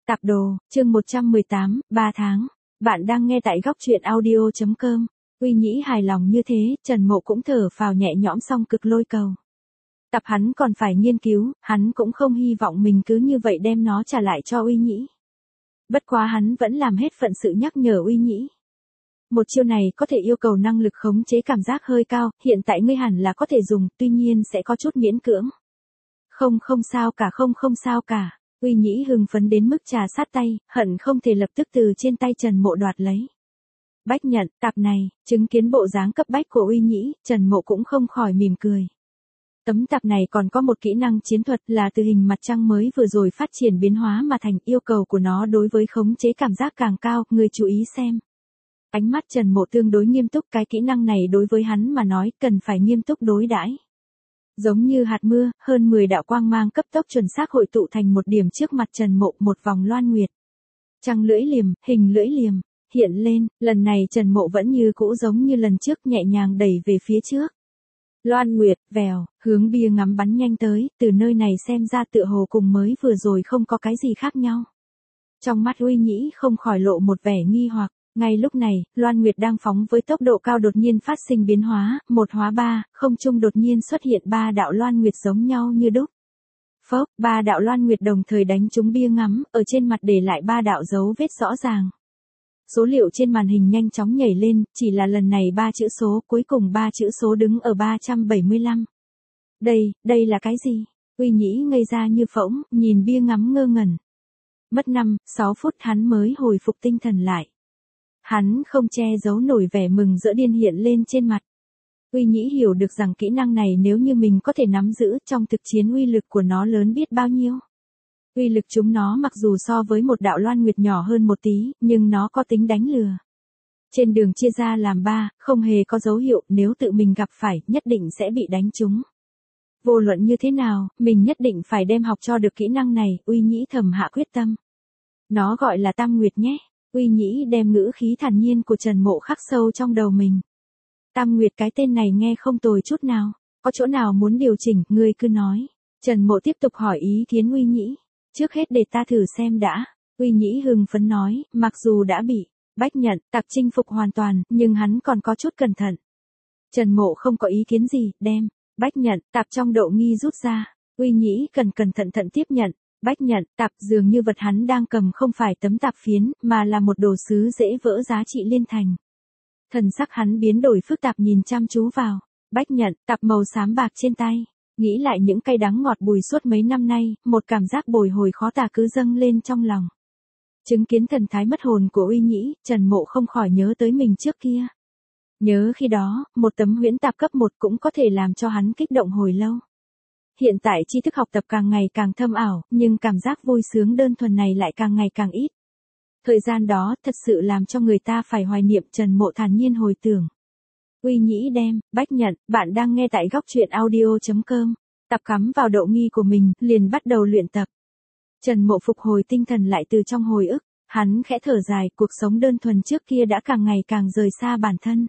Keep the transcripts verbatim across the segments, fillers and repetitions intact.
Tạp đồ, chương một trăm mười tám, ba tháng. Bạn đang nghe tại góc truyện audio chấm com. Uy Nhĩ hài lòng như thế, Trần Mộ cũng thở phào nhẹ nhõm xong cực lôi cầu. Tập hắn còn phải nghiên cứu, hắn cũng không hy vọng mình cứ như vậy đem nó trả lại cho Uy Nhĩ. Bất quá hắn vẫn làm hết phận sự nhắc nhở Uy Nhĩ. Một chiêu này có thể yêu cầu năng lực khống chế cảm giác hơi cao, hiện tại ngươi hẳn là có thể dùng, tuy nhiên sẽ có chút miễn cưỡng. Không không sao cả không không sao cả. Uy Nhĩ hưng phấn đến mức trà sát tay, hận không thể lập tức từ trên tay Trần Mộ đoạt lấy. Bách nhận, tạp này, chứng kiến bộ dáng cấp bách của Uy Nhĩ, Trần Mộ cũng không khỏi mỉm cười. Tấm tạp này còn có một kỹ năng chiến thuật là từ hình mặt trăng mới vừa rồi phát triển biến hóa mà thành, yêu cầu của nó đối với khống chế cảm giác càng cao, người chú ý xem. Ánh mắt Trần Mộ tương đối nghiêm túc, cái kỹ năng này đối với hắn mà nói cần phải nghiêm túc đối đãi. Giống như hạt mưa, hơn mười đạo quang mang cấp tốc chuẩn xác hội tụ thành một điểm trước mặt Trần Mộ, một vòng loan nguyệt. Trăng lưỡi liềm, hình lưỡi liềm, hiện lên, lần này Trần Mộ vẫn như cũ giống như lần trước nhẹ nhàng đẩy về phía trước. Loan nguyệt, vèo, hướng bia ngắm bắn nhanh tới, từ nơi này xem ra tựa hồ cùng mới vừa rồi không có cái gì khác nhau. Trong mắt Uy Nhĩ không khỏi lộ một vẻ nghi hoặc. Ngay lúc này, Loan Nguyệt đang phóng với tốc độ cao đột nhiên phát sinh biến hóa, một hóa ba, không trung đột nhiên xuất hiện ba đạo Loan Nguyệt giống nhau như đúc. Phốc, ba đạo Loan Nguyệt đồng thời đánh trúng bia ngắm, ở trên mặt để lại ba đạo dấu vết rõ ràng. Số liệu trên màn hình nhanh chóng nhảy lên, chỉ là lần này ba chữ số, cuối cùng ba chữ số đứng ở ba trăm bảy mươi lăm. Đây, đây là cái gì? Uy Nhĩ ngây ra như phỗng, nhìn bia ngắm ngơ ngẩn. Mất năm, sáu phút hắn mới hồi phục tinh thần lại. Hắn không che giấu nổi vẻ mừng rỡ điên hiện lên trên mặt. Uy Nhĩ hiểu được rằng kỹ năng này nếu như mình có thể nắm giữ trong thực chiến uy lực của nó lớn biết bao nhiêu. Uy lực chúng nó mặc dù so với một đạo Loan Nguyệt nhỏ hơn một tí, nhưng nó có tính đánh lừa. Trên đường chia ra làm ba, không hề có dấu hiệu, nếu tự mình gặp phải, nhất định sẽ bị đánh trúng. Vô luận như thế nào, mình nhất định phải đem học cho được kỹ năng này, Uy Nhĩ thầm hạ quyết tâm. Nó gọi là Tam Nguyệt nhé. Uy Nhĩ đem ngữ khí thản nhiên của Trần Mộ khắc sâu trong đầu mình. Tam Nguyệt, cái tên này nghe không tồi chút nào, có chỗ nào muốn điều chỉnh, ngươi cứ nói. Trần Mộ tiếp tục hỏi ý kiến Uy Nhĩ. Trước hết để ta thử xem đã. Uy Nhĩ hưng phấn nói, mặc dù đã bị Bách nhận, tạp chinh phục hoàn toàn, nhưng hắn còn có chút cẩn thận. Trần Mộ không có ý kiến gì, đem Bách nhận, tạp trong độ nghi rút ra. Uy Nhĩ cần cẩn thận thận tiếp nhận. Bách nhận, tạp dường như vật hắn đang cầm không phải tấm tạp phiến, mà là một đồ sứ dễ vỡ giá trị liên thành. Thần sắc hắn biến đổi phức tạp nhìn chăm chú vào. Bách nhận, tạp màu xám bạc trên tay. Nghĩ lại những cay đắng ngọt bùi suốt mấy năm nay, một cảm giác bồi hồi khó tả cứ dâng lên trong lòng. Chứng kiến thần thái mất hồn của Uy Nhĩ, Trần Mộ không khỏi nhớ tới mình trước kia. Nhớ khi đó, một tấm huyễn tạp cấp một cũng có thể làm cho hắn kích động hồi lâu. Hiện tại tri thức học tập càng ngày càng thâm ảo, nhưng cảm giác vui sướng đơn thuần này lại càng ngày càng ít. Thời gian đó thật sự làm cho người ta phải hoài niệm. Trần Mộ thản nhiên hồi tưởng. Uy Nhĩ đem, Bách nhận, bạn đang nghe tại góc truyện audio chấm com. Tập cắm vào độ nghi của mình, liền bắt đầu luyện tập. Trần Mộ phục hồi tinh thần lại từ trong hồi ức, hắn khẽ thở dài, cuộc sống đơn thuần trước kia đã càng ngày càng rời xa bản thân.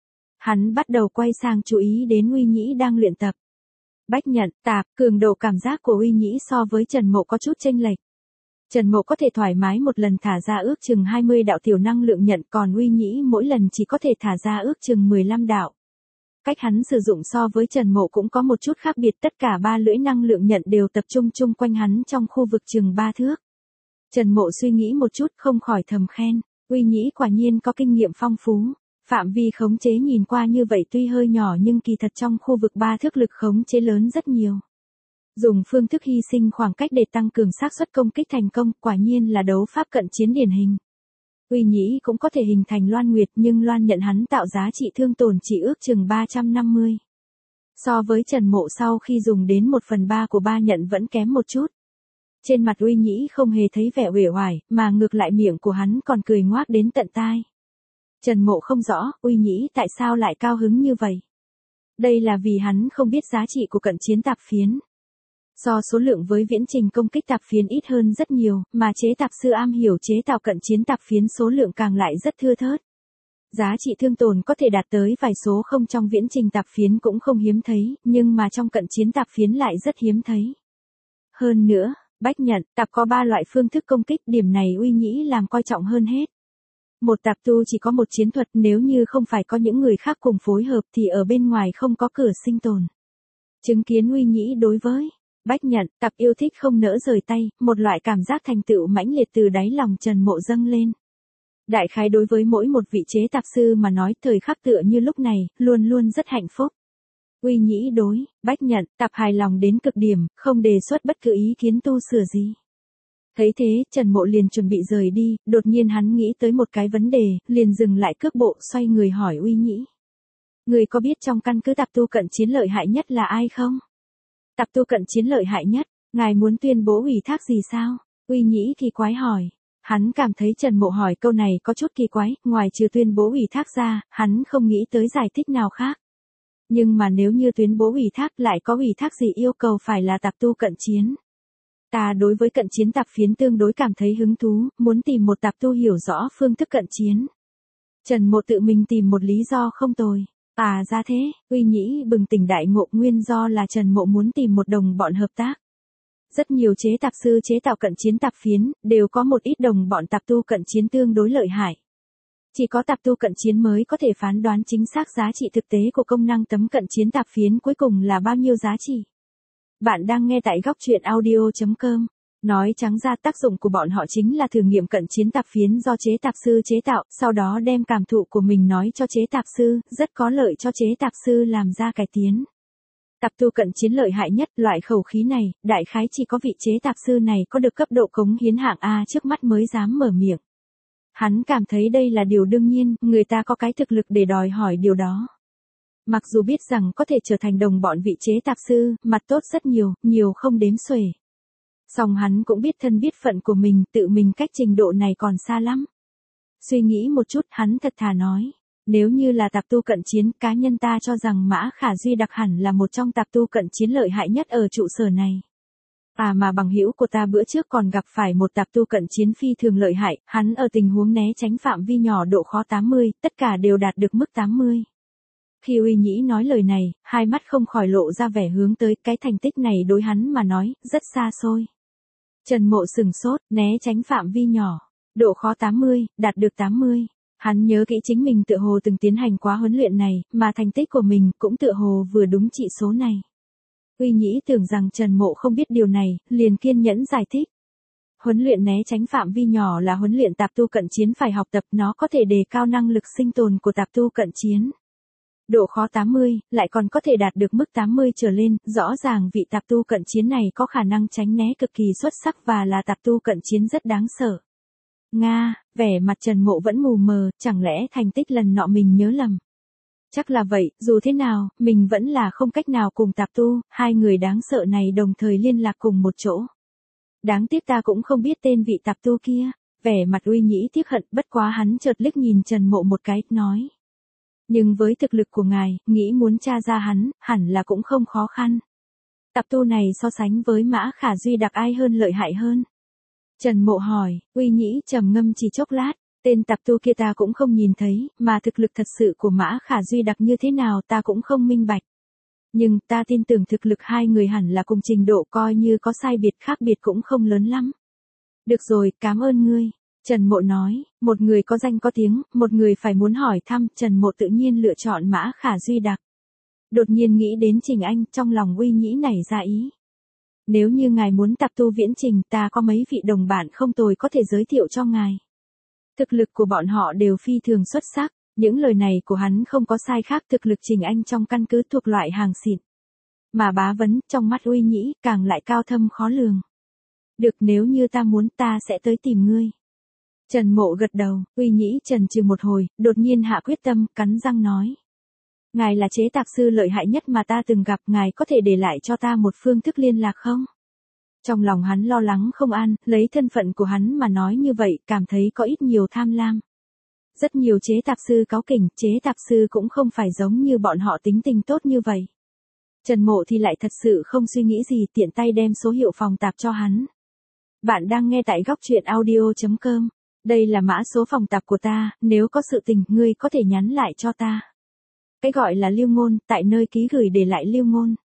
Hắn bắt đầu quay sang chú ý đến Uy Nhĩ đang luyện tập. Bách nhận, tạp, cường độ cảm giác của Uy Nhĩ so với Trần Mộ có chút chênh lệch. Trần Mộ có thể thoải mái một lần thả ra ước chừng hai mươi đạo tiểu năng lượng nhận, còn Uy Nhĩ mỗi lần chỉ có thể thả ra ước chừng mười lăm đạo. Cách hắn sử dụng so với Trần Mộ cũng có một chút khác biệt, tất cả ba lưỡi năng lượng nhận đều tập trung chung quanh hắn trong khu vực chừng ba thước. Trần Mộ suy nghĩ một chút không khỏi thầm khen, Uy Nhĩ quả nhiên có kinh nghiệm phong phú. Phạm vi khống chế nhìn qua như vậy tuy hơi nhỏ nhưng kỳ thật trong khu vực ba thước lực khống chế lớn rất nhiều. Dùng phương thức hy sinh khoảng cách để tăng cường xác suất công kích thành công, quả nhiên là đấu pháp cận chiến điển hình. Uy Nhĩ cũng có thể hình thành Loan Nguyệt, nhưng Loan nhận hắn tạo giá trị thương tổn chỉ ước chừng ba trăm năm mươi. So với Trần Mộ sau khi dùng đến một phần ba của ba nhận vẫn kém một chút. Trên mặt Uy Nhĩ không hề thấy vẻ uể oải, mà ngược lại miệng của hắn còn cười ngoác đến tận tai. Trần Mộ không rõ, Uy Nhĩ tại sao lại cao hứng như vậy. Đây là vì hắn không biết giá trị của cận chiến tạp phiến. Do số lượng với viễn trình công kích tạp phiến ít hơn rất nhiều, mà chế tạp sư am hiểu chế tạo cận chiến tạp phiến số lượng càng lại rất thưa thớt. Giá trị thương tổn có thể đạt tới vài số không, trong viễn trình tạp phiến cũng không hiếm thấy, nhưng mà trong cận chiến tạp phiến lại rất hiếm thấy. Hơn nữa, Bách nhận, tạp có ba loại phương thức công kích, điểm này Uy Nhĩ làm coi trọng hơn hết. Một tạp tu chỉ có một chiến thuật, nếu như không phải có những người khác cùng phối hợp thì ở bên ngoài không có cửa sinh tồn. Chứng kiến Uy Nhĩ đối với Bách nhận, tạp yêu thích không nỡ rời tay, một loại cảm giác thành tựu mãnh liệt từ đáy lòng Trần Mộ dâng lên. Đại khái đối với mỗi một vị chế tạp sư mà nói, thời khắc tựa như lúc này, luôn luôn rất hạnh phúc. Uy Nhĩ đối Bách nhận, tạp hài lòng đến cực điểm, không đề xuất bất cứ ý kiến tu sửa gì. Thấy thế, Trần Mộ liền chuẩn bị rời đi, đột nhiên hắn nghĩ tới một cái vấn đề, liền dừng lại cước bộ, xoay người hỏi Uy Nhĩ. Người có biết trong căn cứ tạp tu cận chiến lợi hại nhất là ai không? Tạp tu cận chiến lợi hại nhất, ngài muốn tuyên bố ủy thác gì sao? Uy Nhĩ kỳ quái hỏi. Hắn cảm thấy Trần Mộ hỏi câu này có chút kỳ quái, ngoài trừ tuyên bố ủy thác ra, hắn không nghĩ tới giải thích nào khác. Nhưng mà nếu như tuyên bố ủy thác lại có ủy thác gì yêu cầu phải là tạp tu cận chiến. Ta đối với cận chiến tạp phiến tương đối cảm thấy hứng thú, muốn tìm một tạp tu hiểu rõ phương thức cận chiến. Trần Mộ tự mình tìm một lý do không tồi. À ra thế, Uy Nhĩ bừng tỉnh đại ngộ, nguyên do là Trần Mộ muốn tìm một đồng bọn hợp tác. Rất nhiều chế tạp sư chế tạo cận chiến tạp phiến, đều có một ít đồng bọn tạp tu cận chiến tương đối lợi hại. Chỉ có tạp tu cận chiến mới có thể phán đoán chính xác giá trị thực tế của công năng tấm cận chiến tạp phiến cuối cùng là bao nhiêu giá trị. Bạn đang nghe tại góc truyện audio chấm com. Nói trắng ra tác dụng của bọn họ chính là thử nghiệm cận chiến tạp phiến do chế tạp sư chế tạo, sau đó đem cảm thụ của mình nói cho chế tạp sư, rất có lợi cho chế tạp sư làm ra cải tiến. Tạp tu cận chiến lợi hại nhất, loại khẩu khí này, đại khái chỉ có vị chế tạp sư này có được cấp độ cống hiến hạng A trước mắt mới dám mở miệng. Hắn cảm thấy đây là điều đương nhiên, người ta có cái thực lực để đòi hỏi điều đó. Mặc dù biết rằng có thể trở thành đồng bọn vị chế tạp sư, mặt tốt rất nhiều, nhiều không đếm xuể. Song hắn cũng biết thân biết phận của mình, tự mình cách trình độ này còn xa lắm. Suy nghĩ một chút, hắn thật thà nói. Nếu như là tạp tu cận chiến, cá nhân ta cho rằng Mã Khả Duy đặc hẳn là một trong tạp tu cận chiến lợi hại nhất ở trụ sở này. À mà bằng hữu của ta bữa trước còn gặp phải một tạp tu cận chiến phi thường lợi hại, hắn ở tình huống né tránh phạm vi nhỏ độ khó tám mươi, tất cả đều đạt được mức tám mươi. Khi Uy Nhĩ nói lời này, hai mắt không khỏi lộ ra vẻ hướng tới, cái thành tích này đối hắn mà nói, rất xa xôi. Trần Mộ sừng sốt, né tránh phạm vi nhỏ, độ khó tám mươi, đạt được tám mươi. Hắn nhớ kỹ chính mình tựa hồ từng tiến hành quá huấn luyện này, mà thành tích của mình cũng tựa hồ vừa đúng trị số này. Uy Nhĩ tưởng rằng Trần Mộ không biết điều này, liền kiên nhẫn giải thích. Huấn luyện né tránh phạm vi nhỏ là huấn luyện tạp tu cận chiến phải học tập, nó có thể đề cao năng lực sinh tồn của tạp tu cận chiến. Độ khó tám mươi, lại còn có thể đạt được mức tám mươi trở lên, rõ ràng vị tạp tu cận chiến này có khả năng tránh né cực kỳ xuất sắc và là tạp tu cận chiến rất đáng sợ. Nga, vẻ mặt Trần Mộ vẫn mù mờ, chẳng lẽ thành tích lần nọ mình nhớ lầm. Chắc là vậy, dù thế nào, mình vẫn là không cách nào cùng tạp tu, hai người đáng sợ này đồng thời liên lạc cùng một chỗ. Đáng tiếc ta cũng không biết tên vị tạp tu kia, vẻ mặt Uy Nhĩ tiếc hận, bất quá hắn chợt liếc nhìn Trần Mộ một cái, nói. Nhưng với thực lực của ngài, nghĩ muốn tra ra hắn, hẳn là cũng không khó khăn. Tạp tu này so sánh với Mã Khả Duy đặc ai hơn lợi hại hơn? Trần Mộ hỏi, Uy Nhĩ trầm ngâm chỉ chốc lát, tên tạp tu kia ta cũng không nhìn thấy, mà thực lực thật sự của Mã Khả Duy đặc như thế nào ta cũng không minh bạch. Nhưng ta tin tưởng thực lực hai người hẳn là cùng trình độ, coi như có sai biệt khác biệt cũng không lớn lắm. Được rồi, cảm ơn ngươi. Trần Mộ nói, một người có danh có tiếng, một người phải muốn hỏi thăm, Trần Mộ tự nhiên lựa chọn Mã Khả Duy đặc. Đột nhiên nghĩ đến Trình Anh, trong lòng Uy Nhĩ nảy ra ý. Nếu như ngài muốn tạp tu viễn trình, ta có mấy vị đồng bạn không tồi có thể giới thiệu cho ngài. Thực lực của bọn họ đều phi thường xuất sắc, những lời này của hắn không có sai khác, thực lực Trình Anh trong căn cứ thuộc loại hàng xịn. Mà bá vấn, trong mắt Uy Nhĩ, càng lại cao thâm khó lường. Được, nếu như ta muốn ta sẽ tới tìm ngươi. Trần Mộ gật đầu, Uy Nhĩ chần chừ một hồi, đột nhiên hạ quyết tâm, cắn răng nói. Ngài là chế tạp sư lợi hại nhất mà ta từng gặp, ngài có thể để lại cho ta một phương thức liên lạc không? Trong lòng hắn lo lắng không an, lấy thân phận của hắn mà nói như vậy, cảm thấy có ít nhiều tham lam. Rất nhiều chế tạp sư cáu kỉnh, chế tạp sư cũng không phải giống như bọn họ tính tình tốt như vậy. Trần Mộ thì lại thật sự không suy nghĩ gì, tiện tay đem số hiệu phòng tạp cho hắn. Bạn đang nghe tại góc truyện audio chấm com. Đây là mã số phòng tạp của ta, nếu có sự tình, ngươi có thể nhắn lại cho ta. Cái gọi là lưu ngôn, tại nơi ký gửi để lại lưu ngôn.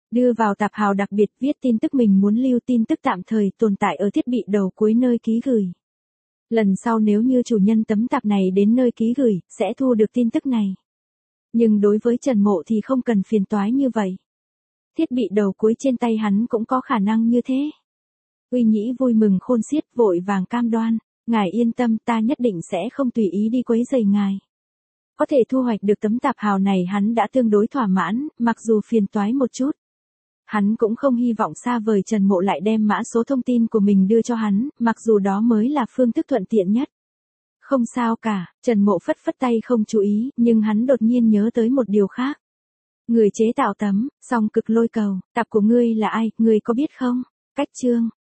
Đưa vào tạp hào đặc biệt viết tin tức mình muốn lưu tin tức tạm thời tồn tại ở thiết bị đầu cuối nơi ký gửi. Lần sau nếu như chủ nhân tấm tạp này đến nơi ký gửi, sẽ thu được tin tức này. Nhưng đối với Trần Mộ thì không cần phiền toái như vậy. Thiết bị đầu cuối trên tay hắn cũng có khả năng như thế. Uy Nhĩ vui mừng khôn xiết, vội vàng cam đoan, ngài yên tâm, ta nhất định sẽ không tùy ý đi quấy rầy ngài. Có thể thu hoạch được tấm tạp hào này hắn đã tương đối thỏa mãn, mặc dù phiền toái một chút. Hắn cũng không hy vọng xa vời Trần Mộ lại đem mã số thông tin của mình đưa cho hắn, mặc dù đó mới là phương thức thuận tiện nhất. Không sao cả, Trần Mộ phất phất tay không chú ý, nhưng hắn đột nhiên nhớ tới một điều khác. Người chế tạo tấm song cực lôi cầu, tạp của ngươi là ai, ngươi có biết không? Cách chương